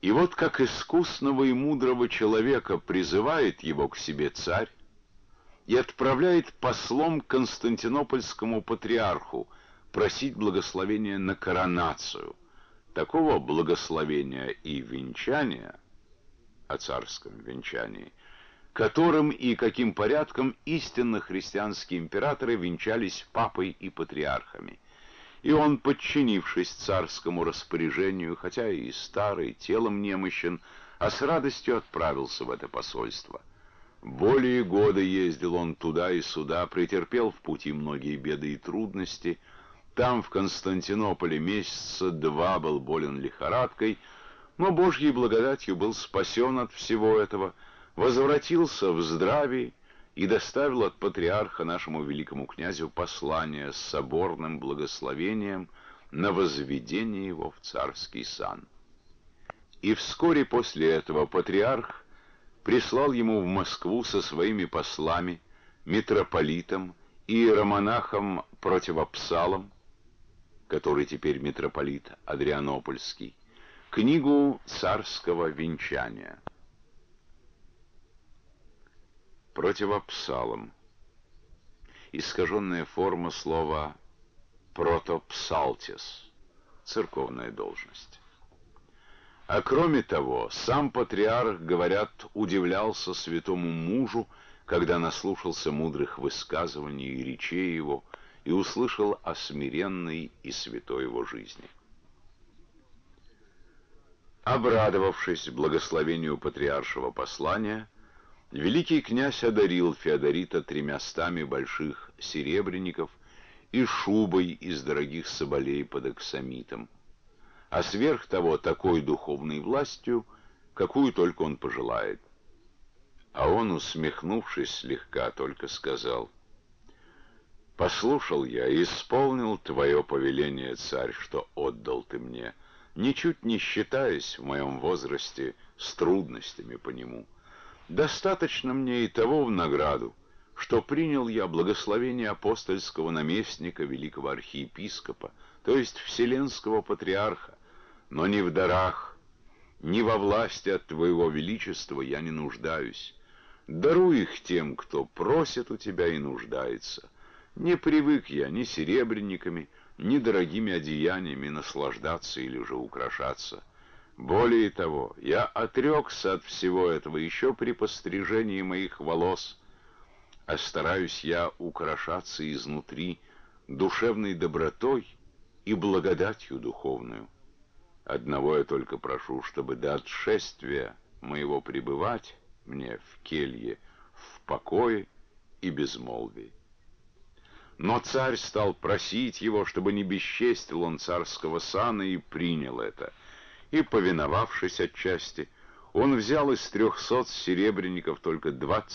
И вот как искусного и мудрого человека призывает его к себе царь и отправляет послом к константинопольскому патриарху просить благословения на коронацию. Такого благословения и венчания, о царском венчании, которым и каким порядком истинно христианские императоры венчались папой и патриархами. И он, подчинившись царскому распоряжению, хотя и старый, телом немощен, а с радостью отправился в это посольство. Более года ездил он туда и сюда, претерпел в пути многие беды и трудности. Там, в Константинополе, месяца 2 был болен лихорадкой, но Божьей благодатью был спасен от всего этого, возвратился в здравии и доставил от патриарха нашему великому князю послание с соборным благословением на возведение его в царский сан. И вскоре после этого патриарх прислал ему в Москву со своими послами, митрополитом и иеромонахом Противопсалом, который теперь митрополит Адрианопольский, книгу царского венчания. Противопсалом. Искаженная форма слова протопсалтис, церковная должность. А кроме того, сам патриарх, говорят, удивлялся святому мужу, когда наслушался мудрых высказываний и речей его и услышал о смиренной и святой его жизни. Обрадовавшись благословению патриаршего послания, великий князь одарил Феодорита 300 больших серебряников и шубой из дорогих соболей под аксамитом, а сверх того такой духовной властью, какую только он пожелает. А он, усмехнувшись слегка, только сказал: «Послушал я и исполнил твое повеление, царь, что отдал ты мне, ничуть не считаясь в моем возрасте с трудностями по нему. Достаточно мне и того в награду, что принял я благословение апостольского наместника, великого архиепископа, то есть вселенского патриарха, но ни в дарах, ни во власти от твоего величества я не нуждаюсь. Даруй их тем, кто просит у тебя и нуждается. Не привык я ни серебряниками, ни дорогими одеяниями наслаждаться или же украшаться. Более того, я отрекся от всего этого еще при пострижении моих волос, а стараюсь я украшаться изнутри душевной добротой и благодатью духовную. Одного я только прошу, чтобы до отшествия моего пребывать мне в келье, в покое и безмолвии». Но царь стал просить его, чтобы не бесчестил он царского сана, и принял это. И, повиновавшись отчасти, он взял из 300 серебряников только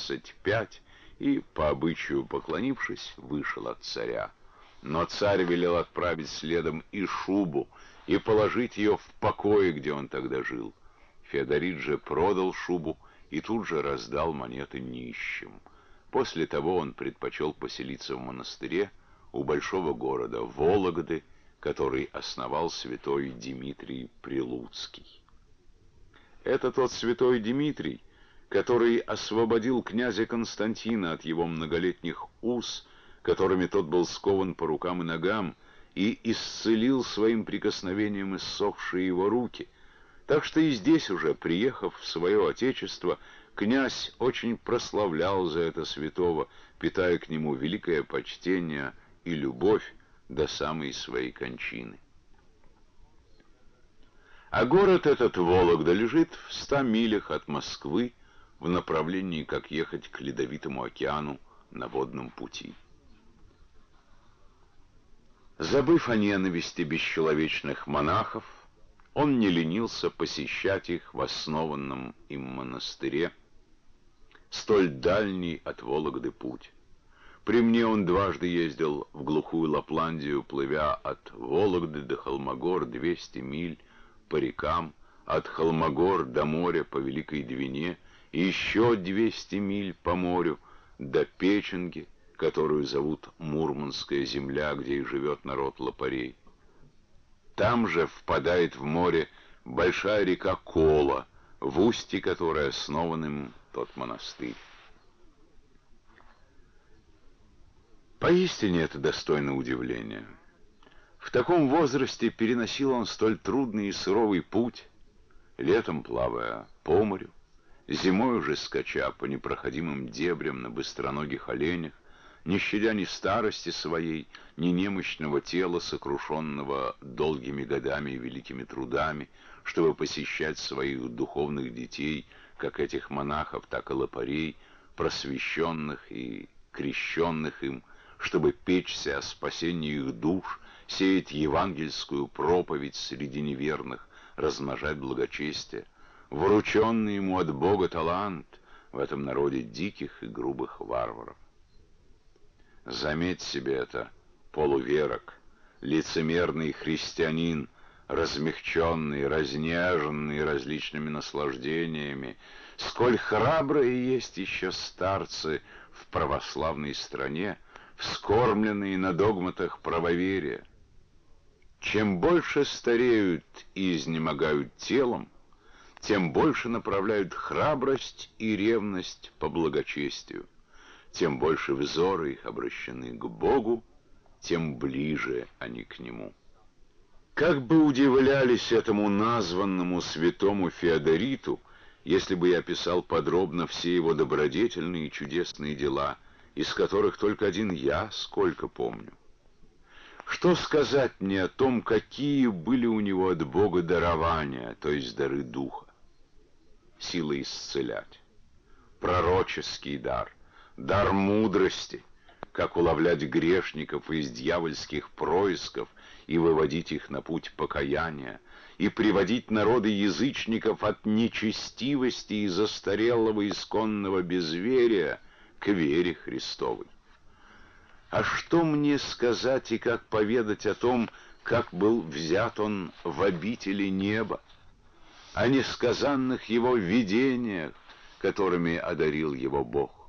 25 и, по обычаю поклонившись, вышел от царя. Но царь велел отправить следом и шубу, и положить ее в покое, где он тогда жил. Феодорит же продал шубу и тут же раздал монеты нищим. После того он предпочел поселиться в монастыре у большого города Вологды, который основал святой Дмитрий Прилуцкий. Это тот святой Дмитрий, который освободил князя Константина от его многолетних уз, которыми тот был скован по рукам и ногам, и исцелил своим прикосновением иссохшие его руки. Так что и здесь уже, приехав в свое отечество, князь очень прославлял за это святого, питая к нему великое почтение и любовь до самой своей кончины. А город этот, Вологда, лежит в 100 милях от Москвы в направлении, как ехать к Ледовитому океану на водном пути. Забыв о ненависти бесчеловечных монахов, он не ленился посещать их в основанном им монастыре, столь дальний от Вологды путь. При мне он дважды ездил в глухую Лапландию, плывя от Вологды до Холмогор 200 миль по рекам, от Холмогор до моря по Великой Двине и еще 200 миль по морю до Печенги, которую зовут Мурманская земля, где и живет народ лопарей. Там же впадает в море большая река Кола, в устье которой основан им тот монастырь. Поистине это достойно удивления. В таком возрасте переносил он столь трудный и суровый путь, летом плавая по морю, зимой уже скача по непроходимым дебрям на быстроногих оленях, не щадя ни старости своей, ни немощного тела, сокрушенного долгими годами и великими трудами, чтобы посещать своих духовных детей, как этих монахов, так и лопарей, просвещенных и крещенных им, чтобы печься о спасении их душ, сеять евангельскую проповедь среди неверных, размножать благочестие, врученный ему от Бога талант в этом народе диких и грубых варваров. Заметь себе это, полуверок, лицемерный христианин, размягченный, разнеженный различными наслаждениями, сколь храбрые есть еще старцы в православной стране, вскормленные на догматах правоверия. Чем больше стареют и изнемогают телом, тем больше направляют храбрость и ревность по благочестию. Тем больше взоры их обращены к Богу, тем ближе они к Нему. Как бы удивлялись этому названному святому Феодориту, если бы я описал подробно все его добродетельные и чудесные дела, из которых только один я сколько помню. Что сказать мне о том, какие были у него от Бога дарования, то есть дары Духа? Сила исцелять, пророческий дар, дар мудрости, как уловлять грешников из дьявольских происков и выводить их на путь покаяния, и приводить народы язычников от нечестивости и застарелого исконного безверия к вере Христовой. А что мне сказать и как поведать о том, как был взят он в обители неба, о несказанных его видениях, которыми одарил его Бог?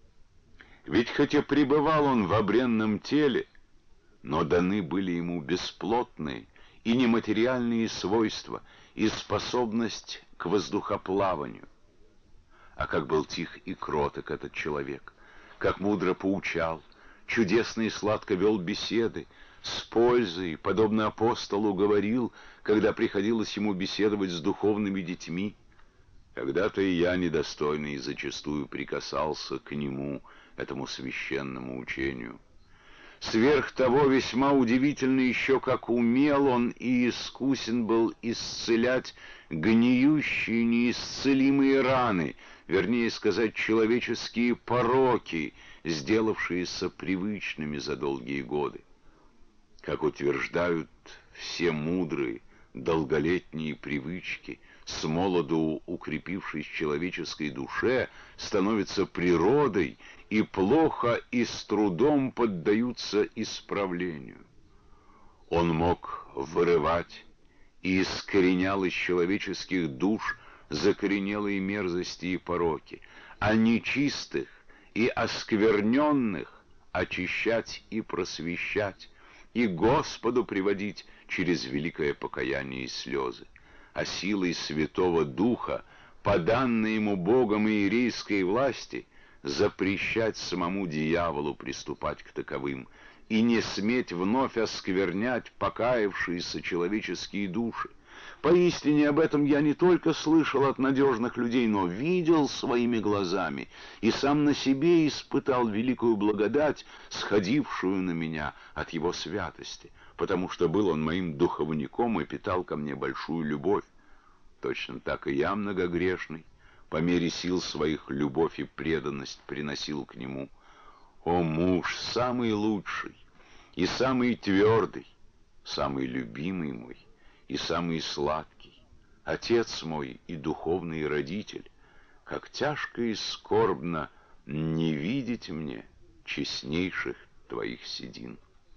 Ведь хоть и пребывал он в обренном теле, но даны были ему бесплотные и нематериальные свойства и способность к воздухоплаванию. А как был тих и кроток этот человек, как мудро поучал, чудесно и сладко вел беседы, с пользой, подобно апостолу, говорил, когда приходилось ему беседовать с духовными детьми. Когда-то и я, недостойный, зачастую прикасался к нему, этому священному учению. Сверх того, весьма удивительно еще, как умел он и искусен был исцелять гниющие, неисцелимые раны, вернее сказать, человеческие пороки, сделавшиеся привычными за долгие годы. Как утверждают все мудрые, долголетние привычки, с молоду укрепившись в человеческой душе, становятся природой и плохо и с трудом поддаются исправлению. Он мог вырывать и искоренял из человеческих душ закоренелые мерзости и пороки, а нечистых и оскверненных очищать и просвещать, и Господу приводить через великое покаяние и слезы, а силой Святого Духа, по данной ему Богом и иерейской власти, запрещать самому дьяволу приступать к таковым и не сметь вновь осквернять покаявшиеся человеческие души. Поистине об этом я не только слышал от надежных людей, но видел своими глазами и сам на себе испытал великую благодать, сходившую на меня от его святости, потому что был он моим духовником и питал ко мне большую любовь. Точно так и я, многогрешный, по мере сил своих любовь и преданность приносил к нему. О, муж, самый лучший и самый твердый, самый любимый мой и самый сладкий, отец мой и духовный родитель, как тяжко и скорбно не видеть мне честнейших твоих седин.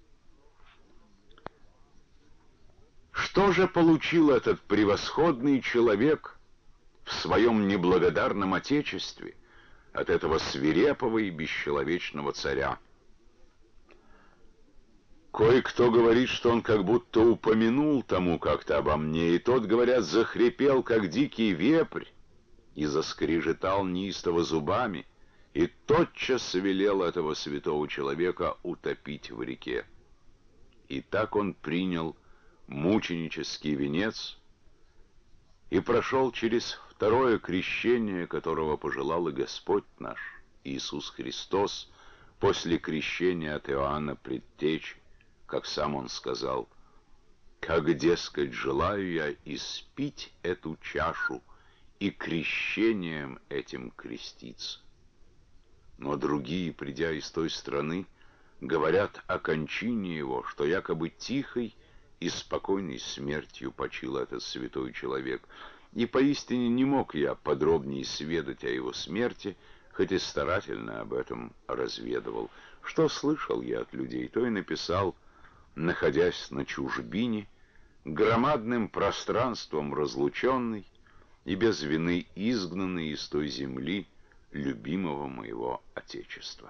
Что же получил этот превосходный человек в своем неблагодарном отечестве от этого свирепого и бесчеловечного царя? Кое-кто говорит, что он как будто упомянул тому как-то обо мне, и тот, говорят, захрипел, как дикий вепрь, и заскрежетал неистово зубами, и тотчас велел этого святого человека утопить в реке. И так он принял мученический венец и прошел через второе крещение, которого пожелал и Господь наш, Иисус Христос, после крещения от Иоанна Предтечи, как сам он сказал: «Как, дескать, желаю я испить эту чашу и крещением этим креститься». Но другие, придя из той страны, говорят о кончине его, что якобы тихой и спокойной смертью почил этот святой человек. И поистине не мог я подробнее сведать о его смерти, хоть и старательно об этом разведывал. Что слышал я от людей, то и написал, находясь на чужбине, громадным пространством разлученный и без вины изгнанный из той земли, любимого моего Отечества.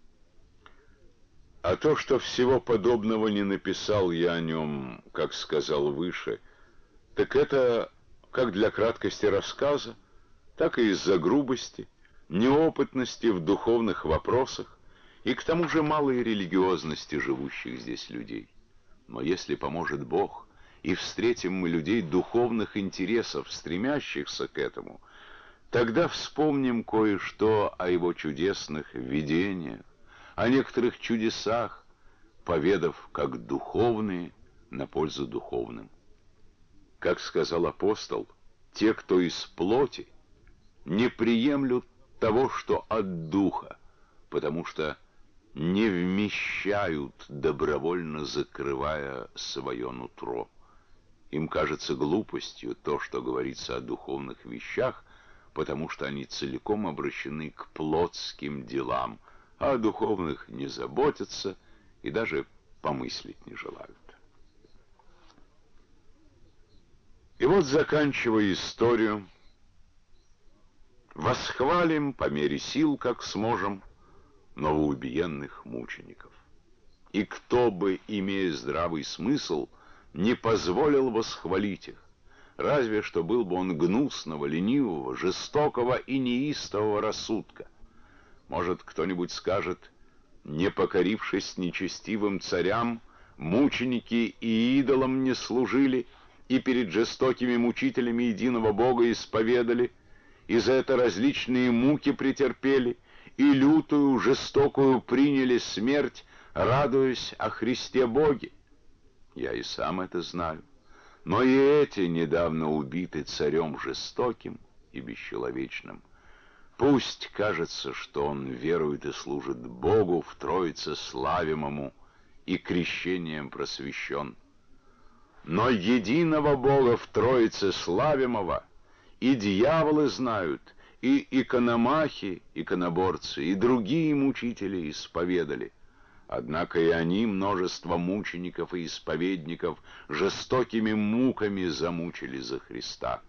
А то, что всего подобного не написал я о нем, как сказал выше, так это как для краткости рассказа, так и из-за грубости, неопытности в духовных вопросах и к тому же малой религиозности живущих здесь людей. Но если поможет Бог, и встретим мы людей духовных интересов, стремящихся к этому, тогда вспомним кое-что о его чудесных видениях, о некоторых чудесах, поведав как духовные на пользу духовным. Как сказал апостол, те, кто из плоти, не приемлют того, что от духа, потому что не вмещают, добровольно закрывая свое нутро. Им кажется глупостью то, что говорится о духовных вещах, потому что они целиком обращены к плотским делам, а о духовных не заботятся и даже помыслить не желают. И вот, заканчивая историю, восхвалим по мере сил, как сможем, новоубиенных мучеников. И кто бы, имея здравый смысл, не позволил восхвалить их, разве что был бы он гнусного, ленивого, жестокого и неистового рассудка. Может, кто-нибудь скажет: не покорившись нечестивым царям, мученики и идолам не служили, и перед жестокими мучителями единого Бога исповедали, и за это различные муки претерпели, и лютую, жестокую приняли смерть, радуясь о Христе Боге. Я и сам это знаю. Но и эти недавно убиты царем жестоким и бесчеловечным. Пусть кажется, что он верует и служит Богу в Троице славимому и крещением просвещен. Но единого Бога в Троице славимого и дьяволы знают, и икономахи, иконоборцы, и другие мучители исповедали. Однако и они множество мучеников и исповедников жестокими муками замучили за Христа.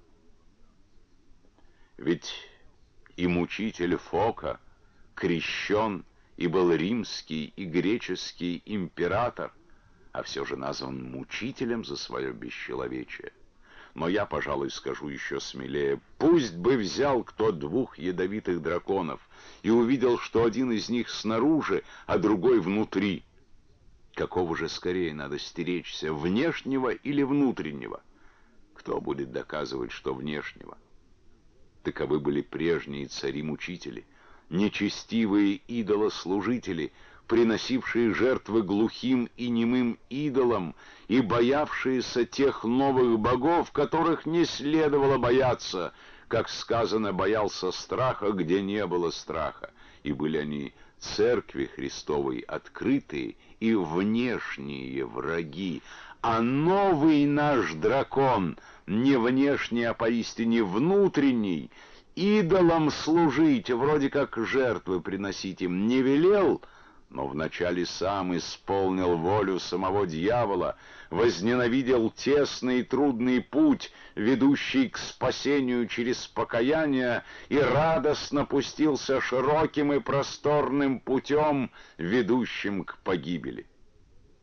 Ведь и мучитель Фока крещен и был римский и греческий император, а все же назван мучителем за свое бесчеловечие. Но я, пожалуй, скажу еще смелее: пусть бы взял кто 2 ядовитых драконов и увидел, что один из них снаружи, а другой внутри. Какого же скорее надо стеречься, внешнего или внутреннего? Кто будет доказывать, что внешнего? Таковы были прежние цари-мучители, нечестивые идолослужители, приносившие жертвы глухим и немым идолам и боявшиеся тех новых богов, которых не следовало бояться, как сказано, боялся страха, где не было страха. И были они церкви Христовой открытые и внешние враги. А новый наш дракон, не внешний, а поистине внутренний, идолам служить, вроде как жертвы приносить им не велел, но вначале сам исполнил волю самого дьявола, возненавидел тесный и трудный путь, ведущий к спасению через покаяние, и радостно пустился широким и просторным путем, ведущим к погибели.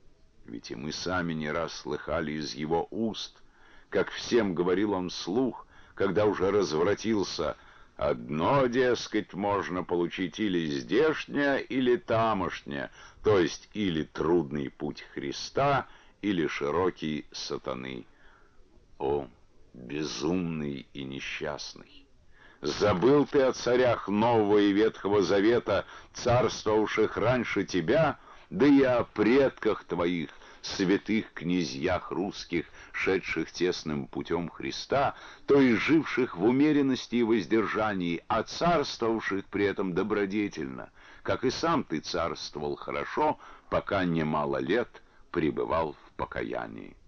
Ведь и мы сами не раз слыхали из его уст, как всем говорил он вслух, когда уже развратился: одно, дескать, можно получить или здешнее, или тамошнее, то есть или трудный путь Христа, или широкий сатаны. О, безумный и несчастный! Забыл ты о царях Нового и Ветхого Завета, царствовавших раньше тебя, да и о предках твоих, святых князьях русских, шедших тесным путем Христа, то есть живших в умеренности и воздержании, а царствовавших при этом добродетельно, как и сам ты царствовал хорошо, пока немало лет пребывал в покаянии.